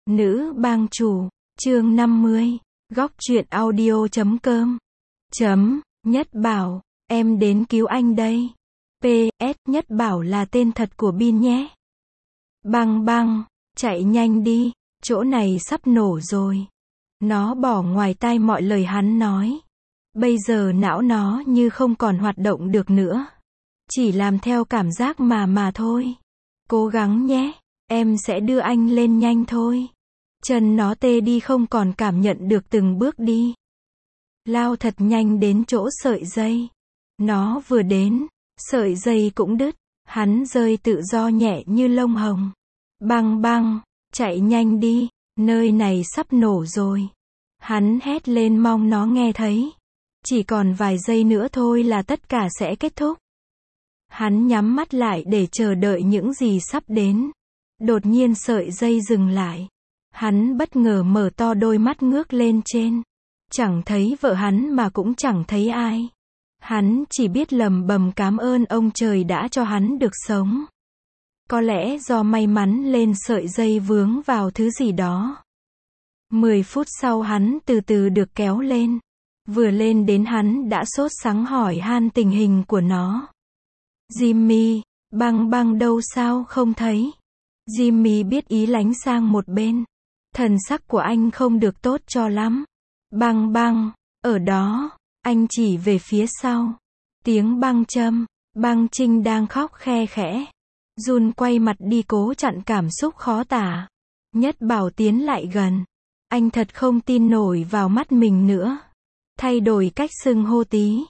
Nữ bang chủ, chương 50, góc truyện audio.com. Nhất Bảo, em đến cứu anh đây. PS, Nhất Bảo là tên thật của Bin nhé. Băng băng, chạy nhanh đi, chỗ này sắp nổ rồi. Nó bỏ ngoài tai mọi lời hắn nói. Bây giờ não nó như không còn hoạt động được nữa. Chỉ làm theo cảm giác mà thôi. Cố gắng nhé, em sẽ đưa anh lên nhanh thôi. Chân nó tê đi không còn cảm nhận được từng bước đi. Lao thật nhanh đến chỗ sợi dây. Nó vừa đến, sợi dây cũng đứt. Hắn rơi tự do nhẹ như lông hồng. Băng băng, chạy nhanh đi, nơi này sắp nổ rồi. Hắn hét lên mong nó nghe thấy. Chỉ còn vài giây nữa thôi là tất cả sẽ kết thúc. Hắn nhắm mắt lại để chờ đợi những gì sắp đến. Đột nhiên sợi dây dừng lại. Hắn bất ngờ mở to đôi mắt ngước lên trên. Chẳng thấy vợ hắn mà cũng chẳng thấy ai. Hắn chỉ biết lầm bầm cảm ơn ông trời đã cho hắn được sống. Có lẽ do may mắn lên sợi dây vướng vào thứ gì đó. 10 phút sau hắn từ từ được kéo lên. Vừa lên đến hắn đã sốt sắng hỏi han tình hình của nó. Jimmy, băng băng đâu sao không thấy? Jimmy biết ý lánh sang một bên. Thần sắc của anh không được tốt cho lắm. Băng băng, ở đó, anh chỉ về phía sau. Tiếng băng châm, băng Trinh đang khóc khe khẽ. Jun quay mặt đi cố chặn cảm xúc khó tả. Nhất Bảo tiến lại gần. Anh thật không tin nổi vào mắt mình nữa. Thay đổi cách xưng hô tí.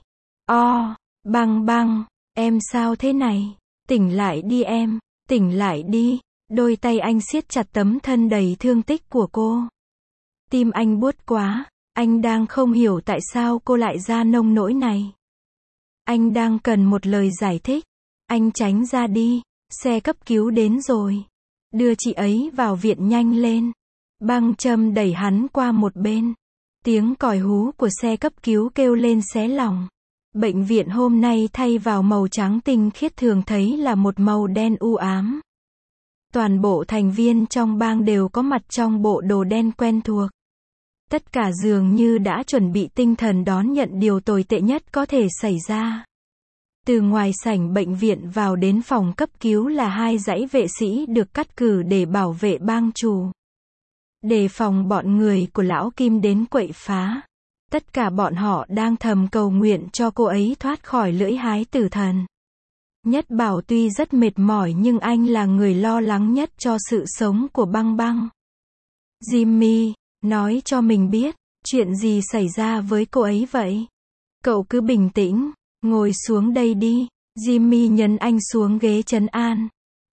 Băng băng, em sao thế này? Tỉnh lại đi em, tỉnh lại đi. Đôi tay anh siết chặt tấm thân đầy thương tích của cô. Tim anh buốt quá, anh đang không hiểu tại sao cô lại ra nông nỗi này. Anh đang cần một lời giải thích. Anh tránh ra đi, xe cấp cứu đến rồi. Đưa chị ấy vào viện nhanh lên. Băng châm đẩy hắn qua một bên. Tiếng còi hú của xe cấp cứu kêu lên xé lòng. Bệnh viện hôm nay thay vào màu trắng tinh khiết thường thấy là một màu đen u ám. Toàn bộ thành viên trong bang đều có mặt trong bộ đồ đen quen thuộc. Tất cả dường như đã chuẩn bị tinh thần đón nhận điều tồi tệ nhất có thể xảy ra. Từ ngoài sảnh bệnh viện vào đến phòng cấp cứu là 2 dãy vệ sĩ được cắt cử để bảo vệ bang chủ. Đề phòng bọn người của lão Kim đến quậy phá. Tất cả bọn họ đang thầm cầu nguyện cho cô ấy thoát khỏi lưỡi hái tử thần. Nhất Bảo tuy rất mệt mỏi nhưng anh là người lo lắng nhất cho sự sống của băng băng. Jimmy, nói cho mình biết, chuyện gì xảy ra với cô ấy vậy? Cậu cứ bình tĩnh, ngồi xuống đây đi. Jimmy nhấn anh xuống ghế trấn an.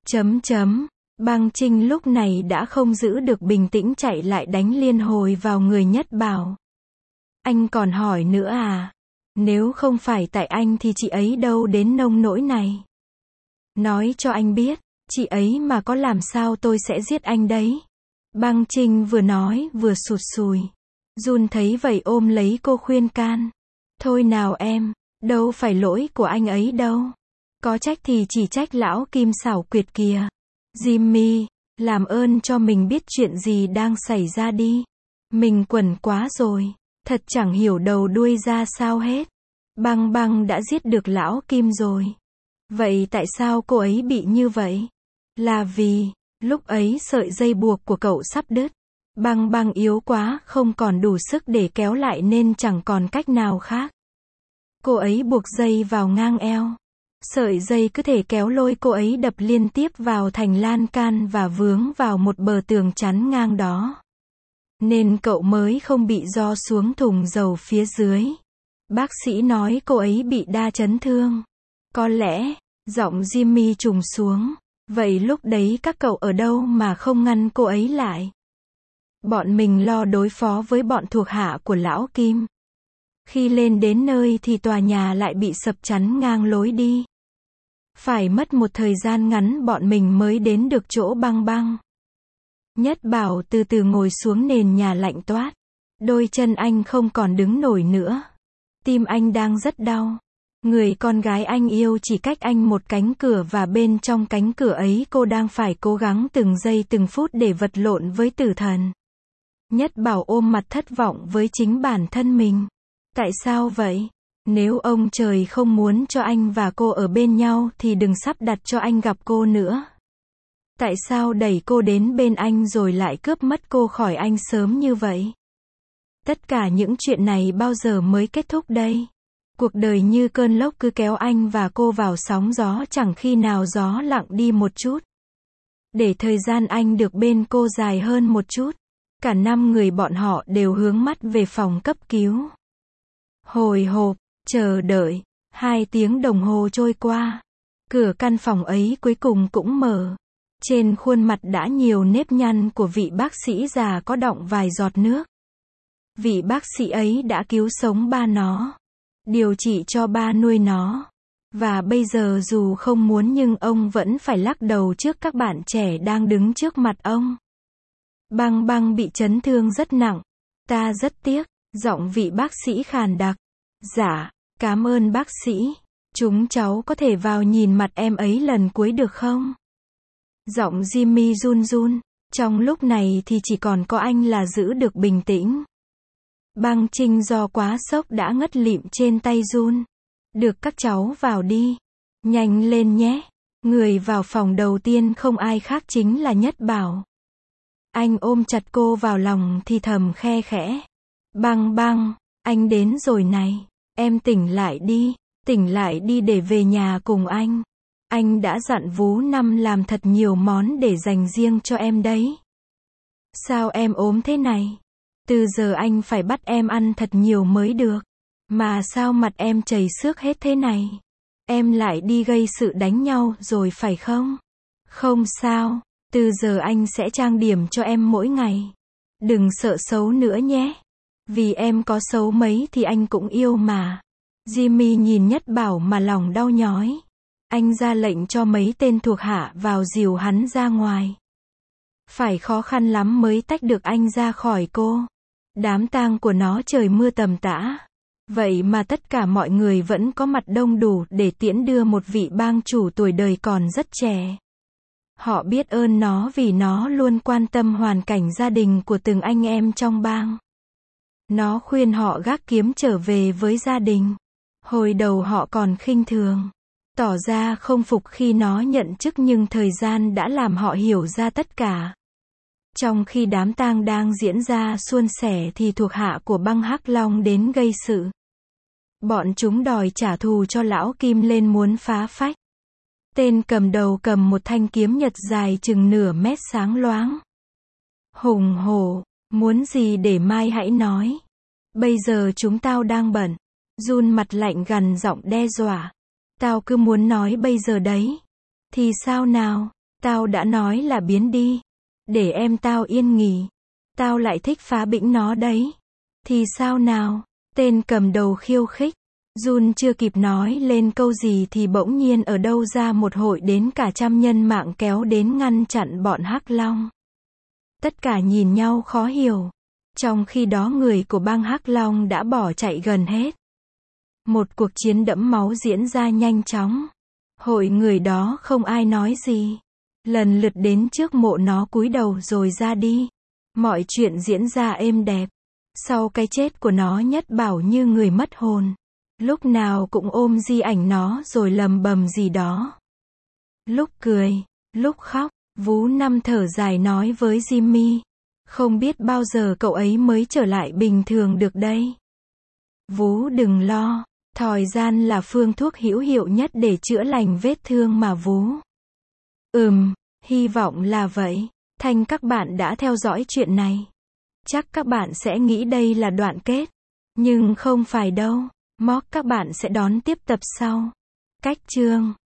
Băng Trinh lúc này đã không giữ được bình tĩnh chạy lại đánh liên hồi vào người Nhất Bảo. Anh còn hỏi nữa à? Nếu không phải tại anh thì chị ấy đâu đến nông nỗi này. Nói cho anh biết, chị ấy mà có làm sao tôi sẽ giết anh đấy. Băng Trinh vừa nói vừa sụt sùi. Jun thấy vậy ôm lấy cô khuyên can. Thôi nào em, đâu phải lỗi của anh ấy đâu. Có trách thì chỉ trách lão Kim xảo quyệt kìa. Jimmy, làm ơn cho mình biết chuyện gì đang xảy ra đi. Mình quẩn quá rồi, thật chẳng hiểu đầu đuôi ra sao hết. Băng băng đã giết được lão Kim rồi. Vậy tại sao cô ấy bị như vậy? Là vì, lúc ấy sợi dây buộc của cậu sắp đứt. Băng băng yếu quá, không còn đủ sức để kéo lại nên chẳng còn cách nào khác. Cô ấy buộc dây vào ngang eo. Sợi dây cứ thể kéo lôi cô ấy đập liên tiếp vào thành lan can và vướng vào một bờ tường chắn ngang đó. Nên cậu mới không bị giò xuống thùng dầu phía dưới. Bác sĩ nói cô ấy bị đa chấn thương. Có lẽ, giọng Jimmy trùng xuống. Vậy lúc đấy các cậu ở đâu mà không ngăn cô ấy lại? Bọn mình lo đối phó với bọn thuộc hạ của lão Kim. Khi lên đến nơi thì tòa nhà lại bị sập chắn ngang lối đi. Phải mất một thời gian ngắn bọn mình mới đến được chỗ băng băng. Nhất Bảo từ từ ngồi xuống nền nhà lạnh toát. Đôi chân anh không còn đứng nổi nữa. Tim anh đang rất đau. Người con gái anh yêu chỉ cách anh một cánh cửa và bên trong cánh cửa ấy cô đang phải cố gắng từng giây từng phút để vật lộn với tử thần. Nhất Bảo ôm mặt thất vọng với chính bản thân mình. Tại sao vậy? Nếu ông trời không muốn cho anh và cô ở bên nhau thì đừng sắp đặt cho anh gặp cô nữa. Tại sao đẩy cô đến bên anh rồi lại cướp mất cô khỏi anh sớm như vậy? Tất cả những chuyện này bao giờ mới kết thúc đây? Cuộc đời như cơn lốc cứ kéo anh và cô vào sóng gió chẳng khi nào gió lặng đi một chút. Để thời gian anh được bên cô dài hơn một chút. Cả 5 người bọn họ đều hướng mắt về phòng cấp cứu. Hồi hộp, chờ đợi, 2 tiếng đồng hồ trôi qua. Cửa căn phòng ấy cuối cùng cũng mở. Trên khuôn mặt đã nhiều nếp nhăn của vị bác sĩ già có đọng vài giọt nước. Vị bác sĩ ấy đã cứu sống ba nó. Điều trị cho ba nuôi nó. Và bây giờ dù không muốn nhưng ông vẫn phải lắc đầu trước các bạn trẻ đang đứng trước mặt ông. Băng Băng bị chấn thương rất nặng. Ta rất tiếc. Giọng vị bác sĩ khàn đặc. Dạ, cảm ơn bác sĩ. Chúng cháu có thể vào nhìn mặt em ấy lần cuối được không? Giọng Jimmy run run. Trong lúc này thì chỉ còn có anh là giữ được bình tĩnh. Băng Trinh do quá sốc đã ngất lịm trên tay run. Được các cháu vào đi. Nhanh lên nhé. Người vào phòng đầu tiên không ai khác chính là Nhất Bảo. Anh ôm chặt cô vào lòng thì thầm khe khẽ. Băng Băng, anh đến rồi này. Em tỉnh lại đi để về nhà cùng anh. Anh đã dặn Vú Năm làm thật nhiều món để dành riêng cho em đấy. Sao em ốm thế này? Từ giờ anh phải bắt em ăn thật nhiều mới được. Mà sao mặt em chảy xước hết thế này? Em lại đi gây sự đánh nhau rồi phải không? Không sao, từ giờ anh sẽ trang điểm cho em mỗi ngày. Đừng sợ xấu nữa nhé. Vì em có xấu mấy thì anh cũng yêu mà. Jimmy nhìn Nhất Bảo mà lòng đau nhói. Anh ra lệnh cho mấy tên thuộc hạ vào dìu hắn ra ngoài. Phải khó khăn lắm mới tách được anh ra khỏi cô. Đám tang của nó trời mưa tầm tã. Vậy mà tất cả mọi người vẫn có mặt đông đủ để tiễn đưa một vị bang chủ tuổi đời còn rất trẻ. Họ biết ơn nó vì nó luôn quan tâm hoàn cảnh gia đình của từng anh em trong bang. Nó khuyên họ gác kiếm trở về với gia đình. Hồi đầu họ còn khinh thường, tỏ ra không phục khi nó nhận chức nhưng thời gian đã làm họ hiểu ra tất cả. Trong khi đám tang đang diễn ra suôn sẻ thì thuộc hạ của băng Hắc Long đến gây sự. Bọn chúng đòi trả thù cho lão Kim lên muốn phá phách. Tên cầm đầu cầm một thanh kiếm nhật dài chừng nửa mét sáng loáng. Hùng hổ, muốn gì để mai hãy nói. Bây giờ chúng tao đang bận. Jun mặt lạnh gằn giọng đe dọa. Tao cứ muốn nói bây giờ đấy. Thì sao nào, tao đã nói là biến đi. Để em tao yên nghỉ. Tao lại thích phá bĩnh nó đấy. Thì sao nào, tên cầm đầu khiêu khích. Jun chưa kịp nói lên câu gì thì bỗng nhiên ở đâu ra một hội đến cả 100 nhân mạng kéo đến ngăn chặn bọn Hắc Long. Tất cả nhìn nhau khó hiểu. Trong khi đó người của bang Hắc Long đã bỏ chạy gần hết. Một cuộc chiến đẫm máu diễn ra nhanh chóng. Hội người đó không ai nói gì. Lần lượt đến trước mộ nó cúi đầu rồi ra đi. Mọi chuyện diễn ra êm đẹp. Sau cái chết của nó Nhất Bảo như người mất hồn. Lúc nào cũng ôm di ảnh nó rồi lầm bầm gì đó. Lúc cười, lúc khóc, Vú Năm thở dài nói với Jimmy. Không biết bao giờ cậu ấy mới trở lại bình thường được đây. Vú đừng lo, thời gian là phương thuốc hữu hiệu nhất để chữa lành vết thương mà Vú. Hy vọng là vậy. Thanh các bạn đã theo dõi chuyện này. Chắc các bạn sẽ nghĩ đây là đoạn kết. Nhưng không phải đâu. Mock các bạn sẽ đón tiếp tập sau. Cách chương